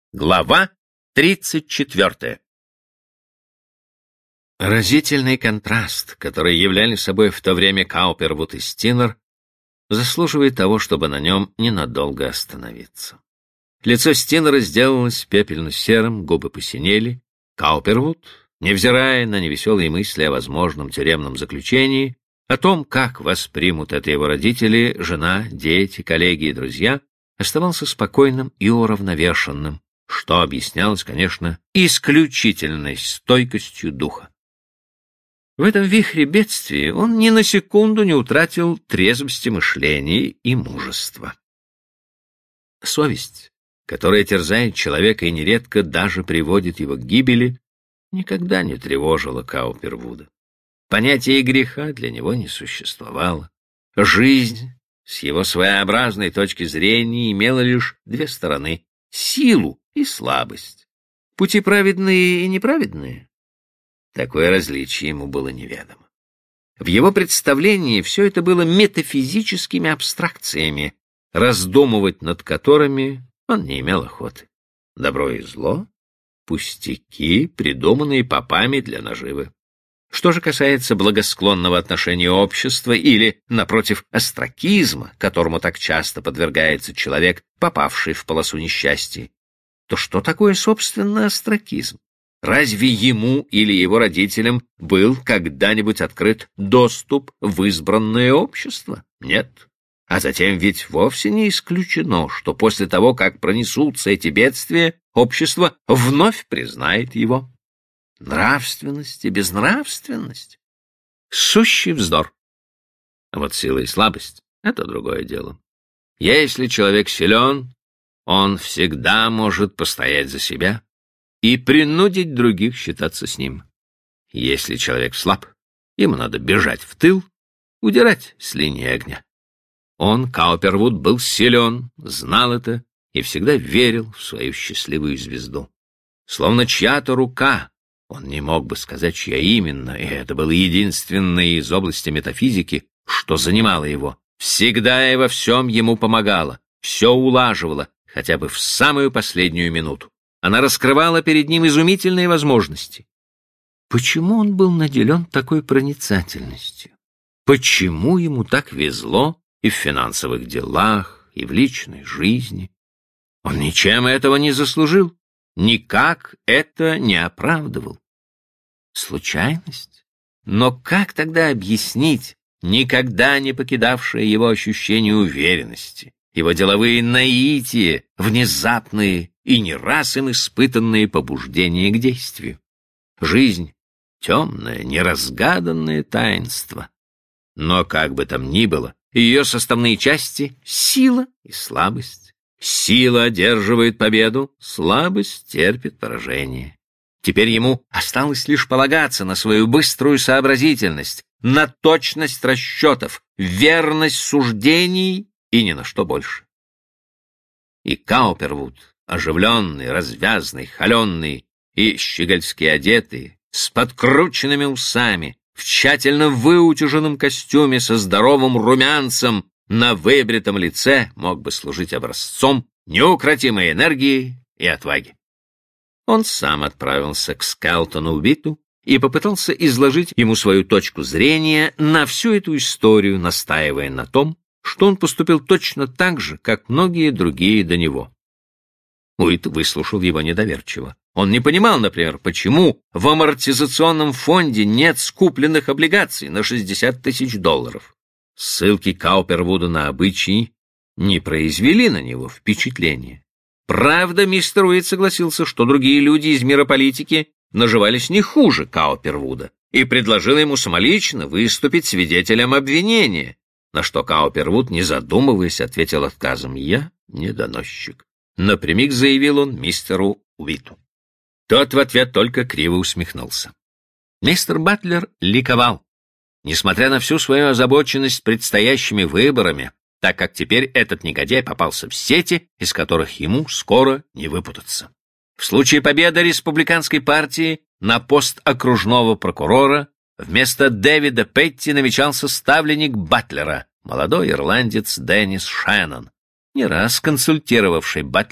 Глава 34. Разительный контраст, который являли собой в то время Каупервуд и Стинер, заслуживает того, чтобы на нем ненадолго остановиться. Лицо Стинера сделалось пепельно-серым, губы посинели. Каупервуд, невзирая на невеселые мысли о возможном тюремном заключении, о том, как воспримут это его родители, жена, дети, коллеги и друзья, оставался спокойным и уравновешенным, что объяснялось, конечно, исключительной стойкостью духа. В этом вихре бедствия он ни на секунду не утратил трезвости мышления и мужества. Совесть, которая терзает человека и нередко даже приводит его к гибели, никогда не тревожила Каупервуда. Понятия греха для него не существовало. Жизнь, с его своеобразной точки зрения, имела лишь две стороны — силу и слабость. Пути праведные и неправедные. Такое различие ему было неведомо. В его представлении все это было метафизическими абстракциями, раздумывать над которыми он не имел охоты. Добро и зло — пустяки, придуманные попами для наживы. Что же касается благосклонного отношения общества или, напротив, остракизма, которому так часто подвергается человек, попавший в полосу несчастья, то что такое, собственно, остракизм? Разве ему или его родителям был когда-нибудь открыт доступ в избранное общество? Нет. А затем ведь вовсе не исключено, что после того, как пронесутся эти бедствия, общество вновь признает его. Нравственность и безнравственность — сущий вздор. А вот сила и слабость — это другое дело. Если человек силен, он всегда может постоять за себя и принудить других считаться с ним. Если человек слаб, ему надо бежать в тыл, удирать с линии огня. Он, Каупервуд, был силен, знал это и всегда верил в свою счастливую звезду. Словно чья-то рука, он не мог бы сказать, чья именно, и это было единственное из области метафизики, что занимало его, всегда и во всем ему помогала, все улаживала, хотя бы в самую последнюю минуту. Она раскрывала перед ним изумительные возможности. Почему он был наделен такой проницательностью? Почему ему так везло и в финансовых делах, и в личной жизни? Он ничем этого не заслужил, никак это не оправдывал. Случайность? Но как тогда объяснить никогда не покидавшее его ощущение уверенности, его деловые наития, внезапные и не раз им испытанные побуждения к действию? Жизнь — темное, неразгаданное таинство. Но как бы там ни было, ее составные части — сила и слабость. Сила одерживает победу, слабость терпит поражение. Теперь ему осталось лишь полагаться на свою быструю сообразительность, на точность расчетов, верность суждений и ни на что больше. И Каупервуд, оживленный, развязный, холеный и щегольски одетый, с подкрученными усами, в тщательно выутюженном костюме со здоровым румянцем на выбритом лице, мог бы служить образцом неукротимой энергии и отваги. Он сам отправился к Скелтону Уиту и попытался изложить ему свою точку зрения на всю эту историю, настаивая на том, что он поступил точно так же, как многие другие до него. Уит выслушал его недоверчиво. Он не понимал, например, почему в амортизационном фонде нет скупленных облигаций на $60 000. Ссылки Каупервуда на обычаи не произвели на него впечатления. Правда, мистер Уит согласился, что другие люди из мира политики наживались не хуже Каупервуда, и предложил ему самолично выступить свидетелем обвинения, на что Каупервуд, не задумываясь, ответил отказом: «Я не доносчик». Напрямик заявил он мистеру Уиту. Тот в ответ только криво усмехнулся. Мистер Батлер ликовал. Несмотря на всю свою озабоченность предстоящими выборами, так как теперь этот негодяй попался в сети, из которых ему скоро не выпутаться. В случае победы республиканской партии на пост окружного прокурора вместо Дэвида Петти намечался ставленник Батлера, молодой ирландец Деннис Шеннон, не раз консультировавший Батлера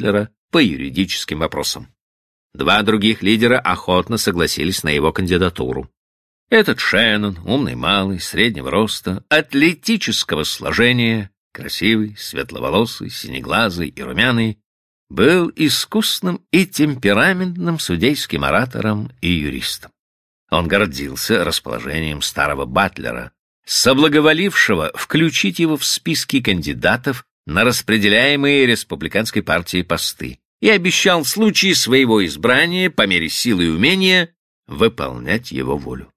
по юридическим вопросам. Два других лидера охотно согласились на его кандидатуру. Этот Шеннон, умный малый, среднего роста, атлетического сложения, красивый, светловолосый, синеглазый и румяный, был искусным и темпераментным судейским оратором и юристом. Он гордился расположением старого Батлера, соблаговолившего включить его в списки кандидатов на распределяемые республиканской партией посты, и обещал в случае своего избрания, по мере силы и умения, выполнять его волю.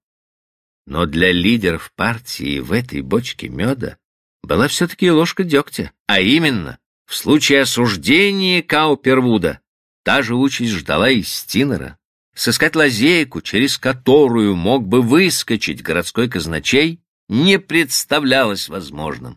Но для лидеров партии в этой бочке меда была все-таки ложка дегтя, а именно, в случае осуждения Каупервуда та же участь ждала и Стинера. Сыскать лазейку, через которую мог бы выскочить городской казначей, не представлялось возможным.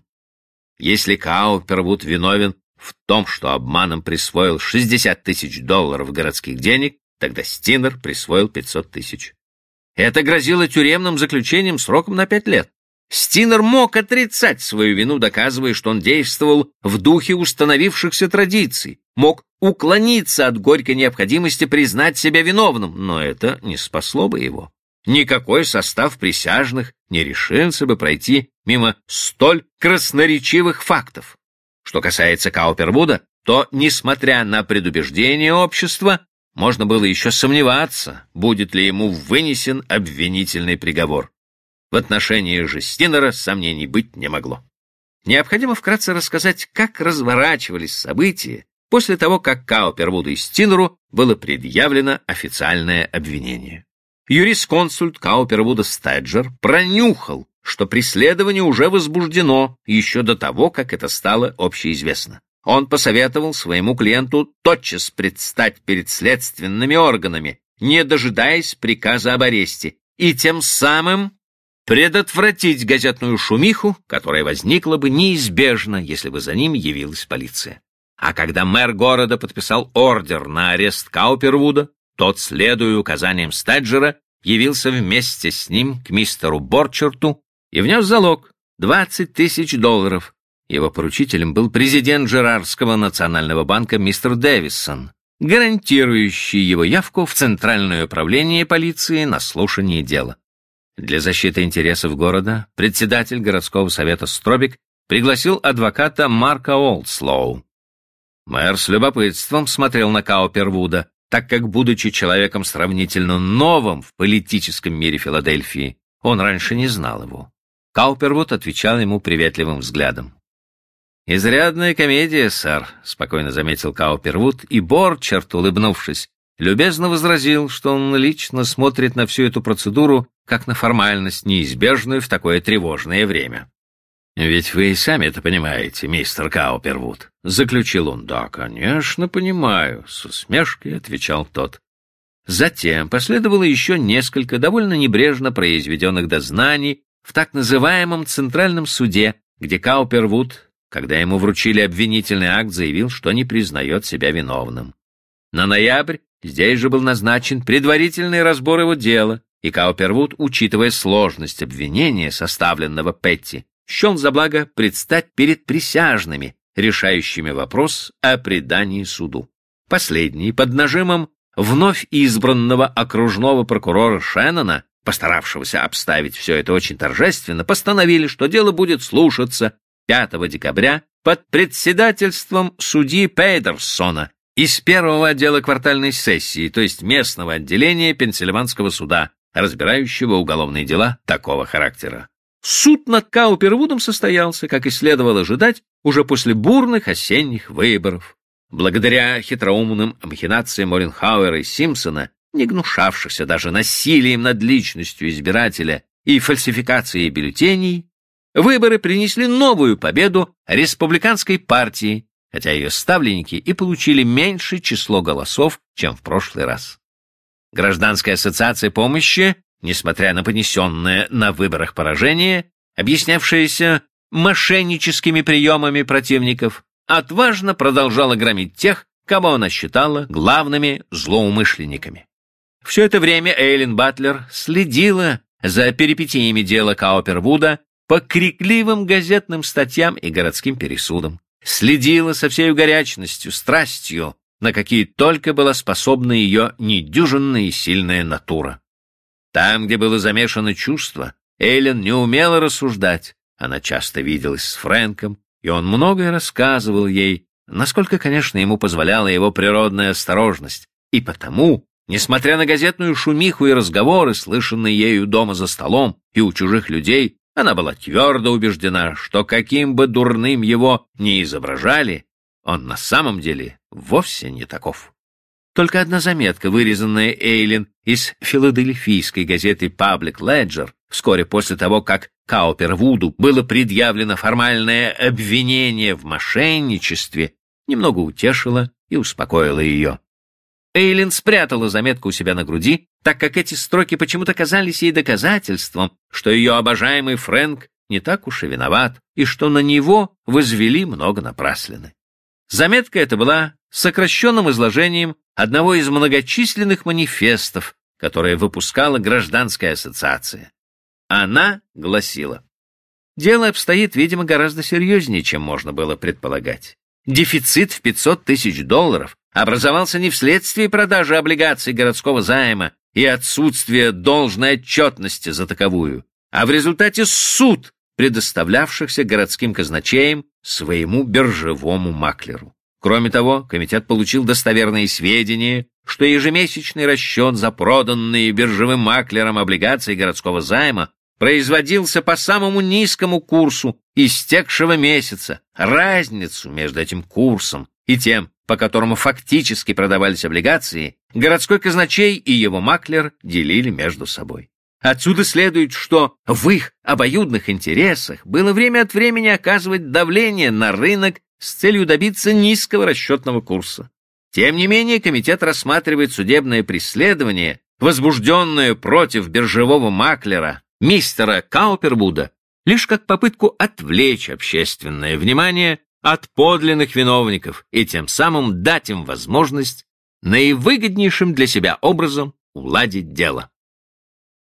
Если Каупервуд виновен в том, что обманом присвоил $60 тысяч городских денег, тогда Стинер присвоил 500 тысяч. Это грозило тюремным заключением сроком на 5 лет. Стинер мог отрицать свою вину, доказывая, что он действовал в духе установившихся традиций, мог уклониться от горькой необходимости признать себя виновным, но это не спасло бы его. Никакой состав присяжных не решился бы пройти мимо столь красноречивых фактов. Что касается Каупервуда, то, несмотря на предубеждение общества, можно было еще сомневаться, будет ли ему вынесен обвинительный приговор. В отношении же Стинера сомнений быть не могло. Необходимо вкратце рассказать, как разворачивались события после того, как Каупервуду и Стинеру было предъявлено официальное обвинение. Юрисконсульт Каупервуда Стеджер пронюхал, что преследование уже возбуждено еще до того, как это стало общеизвестно. Он посоветовал своему клиенту тотчас предстать перед следственными органами, не дожидаясь приказа об аресте, и тем самым предотвратить газетную шумиху, которая возникла бы неизбежно, если бы за ним явилась полиция. А когда мэр города подписал ордер на арест Каупервуда, тот, следуя указаниям Стеджера, явился вместе с ним к мистеру Борчерту и внес залог $20 тысяч. Его поручителем был президент Джерардского национального банка мистер Дэвисон, гарантирующий его явку в Центральное управление полиции на слушание дела. Для защиты интересов города председатель городского совета Стробик пригласил адвоката Марка Олдслоу. Мэр с любопытством смотрел на Каупервуда, так как, будучи человеком сравнительно новым в политическом мире Филадельфии, он раньше не знал его. Каупервуд отвечал ему приветливым взглядом. «Изрядная комедия, сэр», — спокойно заметил Каупервуд, и Борчерт, улыбнувшись, любезно возразил, что он лично смотрит на всю эту процедуру как на формальность, неизбежную в такое тревожное время. «Ведь вы и сами это понимаете, мистер Каупервуд», — заключил он. «Да, конечно, понимаю», — с усмешкой отвечал тот. Затем последовало еще несколько довольно небрежно произведенных дознаний в так называемом Центральном суде, где Каупервуд, когда ему вручили обвинительный акт, заявил, что не признает себя виновным. На ноябрь здесь же был назначен предварительный разбор его дела, и Каупервуд, учитывая сложность обвинения, составленного Петти, счел за благо предстать перед присяжными, решающими вопрос о предании суду. Последний, под нажимом вновь избранного окружного прокурора Шеннона, постаравшегося обставить все это очень торжественно, постановили, что дело будет слушаться 5 декабря под председательством судьи Пейдерсона из первого отдела квартальной сессии, то есть местного отделения Пенсильванского суда, разбирающего уголовные дела такого характера. Суд над Каупервудом состоялся, как и следовало ожидать, уже после бурных осенних выборов. Благодаря хитроумным махинациям Моренхауэра и Симпсона, не гнушавшихся даже насилием над личностью избирателя и фальсификацией бюллетеней, выборы принесли новую победу республиканской партии, хотя ее ставленники и получили меньшее число голосов, чем в прошлый раз. Гражданская ассоциация помощи, несмотря на понесенное на выборах поражение, объяснявшееся мошенническими приемами противников, отважно продолжала громить тех, кого она считала главными злоумышленниками. Все это время Эйлин Батлер следила за перипетиями дела Каупервуда по крикливым газетным статьям и городским пересудам, следила со всей горячностью, страстью, на какие только была способна ее недюжинная и сильная натура. Там, где было замешано чувство, Эйлин не умела рассуждать. Она часто виделась с Фрэнком, и он многое рассказывал ей, насколько, конечно, ему позволяла его природная осторожность. И потому, несмотря на газетную шумиху и разговоры, слышанные ею дома за столом и у чужих людей, она была твердо убеждена, что каким бы дурным его ни изображали, он на самом деле вовсе не таков. Только одна заметка, вырезанная Эйлин из филадельфийской газеты «Паблик Леджер», вскоре после того, как Каупервуду было предъявлено формальное обвинение в мошенничестве, немного утешила и успокоила ее. Эйлин спрятала заметку у себя на груди, так как эти строки почему-то казались ей доказательством, что ее обожаемый Фрэнк не так уж и виноват, и что на него возвели много напраслины. Заметка эта была сокращенным изложением одного из многочисленных манифестов, которые выпускала Гражданская ассоциация. Она гласила: «Дело обстоит, видимо, гораздо серьезнее, чем можно было предполагать. Дефицит в $500 тысяч образовался не вследствие продажи облигаций городского займа и отсутствия должной отчетности за таковую, а в результате суд, предоставлявшихся городским казначеям своему биржевому маклеру. Кроме того, комитет получил достоверные сведения, что ежемесячный расчет за проданные биржевым маклером облигации городского займа производился по самому низкому курсу истекшего месяца. Разницу между этим курсом и тем, по которому фактически продавались облигации, городской казначей и его маклер делили между собой. Отсюда следует, что в их обоюдных интересах было время от времени оказывать давление на рынок с целью добиться низкого расчетного курса. Тем не менее, комитет рассматривает судебное преследование, возбужденное против биржевого маклера мистера Каупервуда, лишь как попытку отвлечь общественное внимание от подлинных виновников и тем самым дать им возможность наивыгоднейшим для себя образом уладить дело.